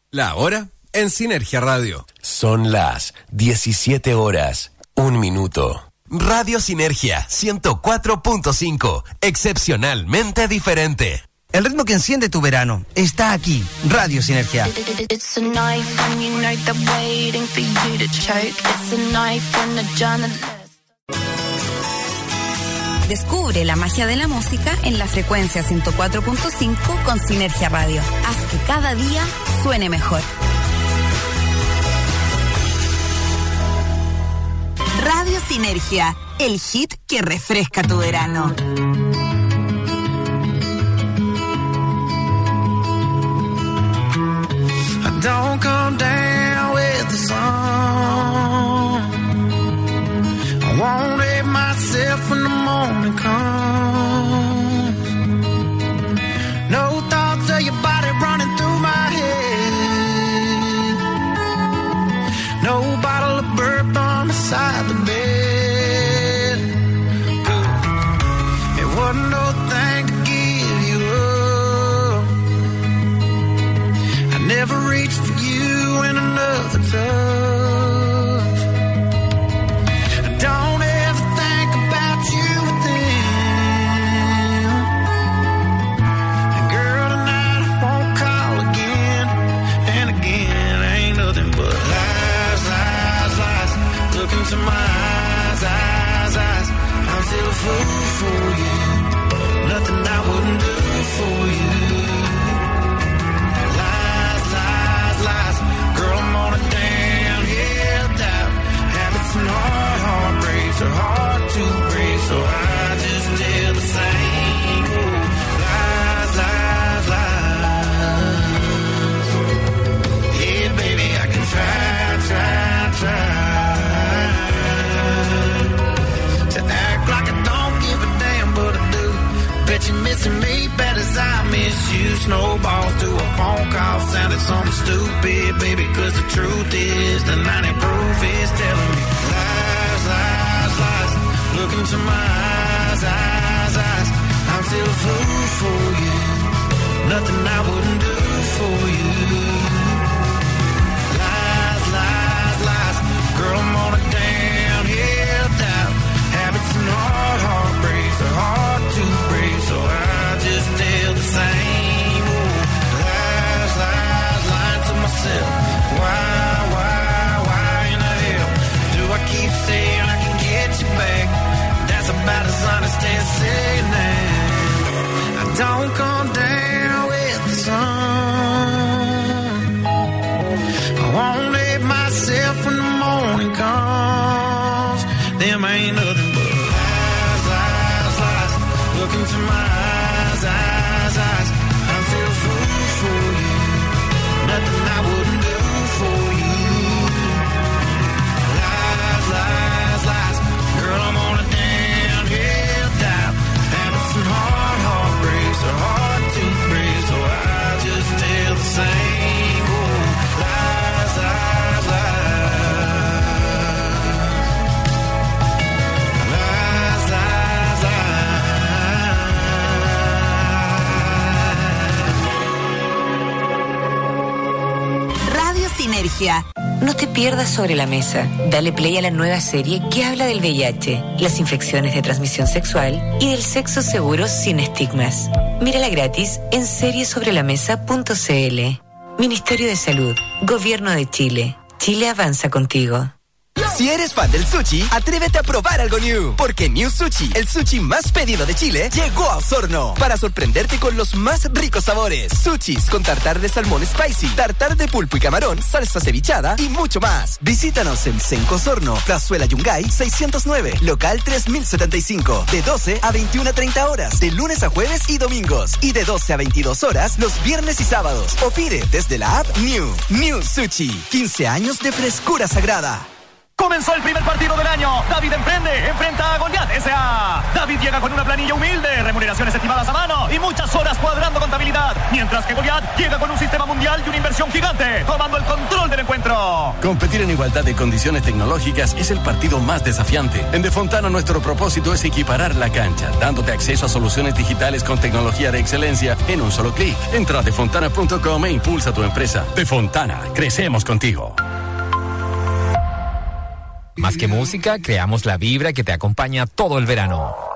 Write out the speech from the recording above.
La hora en Sinergia Radio. Son las 17 horas, 1 minuto. Radio Sinergia 104.5. Excepcionalmente diferente. El ritmo que enciende tu verano está aquí. Radio Sinergia. Descubre la magia de la música en la frecuencia 104.5 con Sinergia Radio. Haz que cada día suene mejor. Radio Sinergia, el hit que refresca tu verano. Don't come down with the sun. I won't hate myself when the morning comes. No thoughts of your body running through my head. No bottle of bourbon beside the bed. It wasn't no thing to give you up. I never reached for you in another touch. Don't ever think about you with them. And girl, tonight I won't call again. And again, ain't nothing but lies, lies, lies. Look into my eyes, eyes, eyes. I'm still a fool for you. Nothing I wouldn't do for you. Are hard to break, so I just tell the same lies, lies, lies. Yeah, baby, I can try to act like I don't give a damn, but I do. Bet you're missing me bad as I miss you. Snowballs to a phone call sounded something stupid, baby, cause the truth is the 90 proof is telling me lies, lies. Look into my eyes, eyes, eyes. I'm still a fool for you. Nothing I wouldn't do for you. Lies, lies, lies. Girl, I'm on a downhill doubt. Habits and heartbreaks are hard to break, so I just tell the same old lies, lies, lying to myself. Why in the hell do I keep saying I can get you back? About as honest as saying that I don't come down with the sun. I won't hate myself when the morning comes. Them ain't nothing but lies, lies, lies. Look into my eyes, eyes, eyes. I'm still a fool for you. Nothing I wouldn't do for you. Lies, lies, lies. Girl, I'm on a hard to breathe, so I just tell the same old lies, lies, lies. Lies, lies, lies. Radio Sinergia. No te pierdas Sobre la Mesa. Dale play a la nueva serie que habla del VIH, las infecciones de transmisión sexual y del sexo seguro sin estigmas. Mírala gratis en seriesobrelamesa.cl. Ministerio de Salud, Gobierno de Chile. Chile avanza contigo. Si eres fan del sushi, atrévete a probar algo new. Porque New Sushi, el sushi más pedido de Chile, llegó a Osorno para sorprenderte con los más ricos sabores. Sushis con tartar de salmón spicy, tartar de pulpo y camarón, salsa cevichada y mucho más. Visítanos en Senco Osorno, Plazuela Yungay 609, local 3075, de 12 a 21:30 horas, de lunes a jueves y domingos, y de 12 a 22 horas los viernes y sábados. O pide desde la app New Sushi, 15 años de frescura sagrada. Comenzó el primer partido del año. David enfrenta a Goliat S.A. David llega con una planilla humilde, remuneraciones estimadas a mano y muchas horas cuadrando contabilidad. Mientras que Goliat llega con un sistema mundial y una inversión gigante, tomando el control del encuentro. Competir en igualdad de condiciones tecnológicas es el partido más desafiante. En Defontana nuestro propósito es equiparar la cancha, dándote acceso a soluciones digitales con tecnología de excelencia en un solo clic. Entra a defontana.com e impulsa tu empresa. Defontana, crecemos contigo. Más que música, creamos la vibra que te acompaña todo el verano.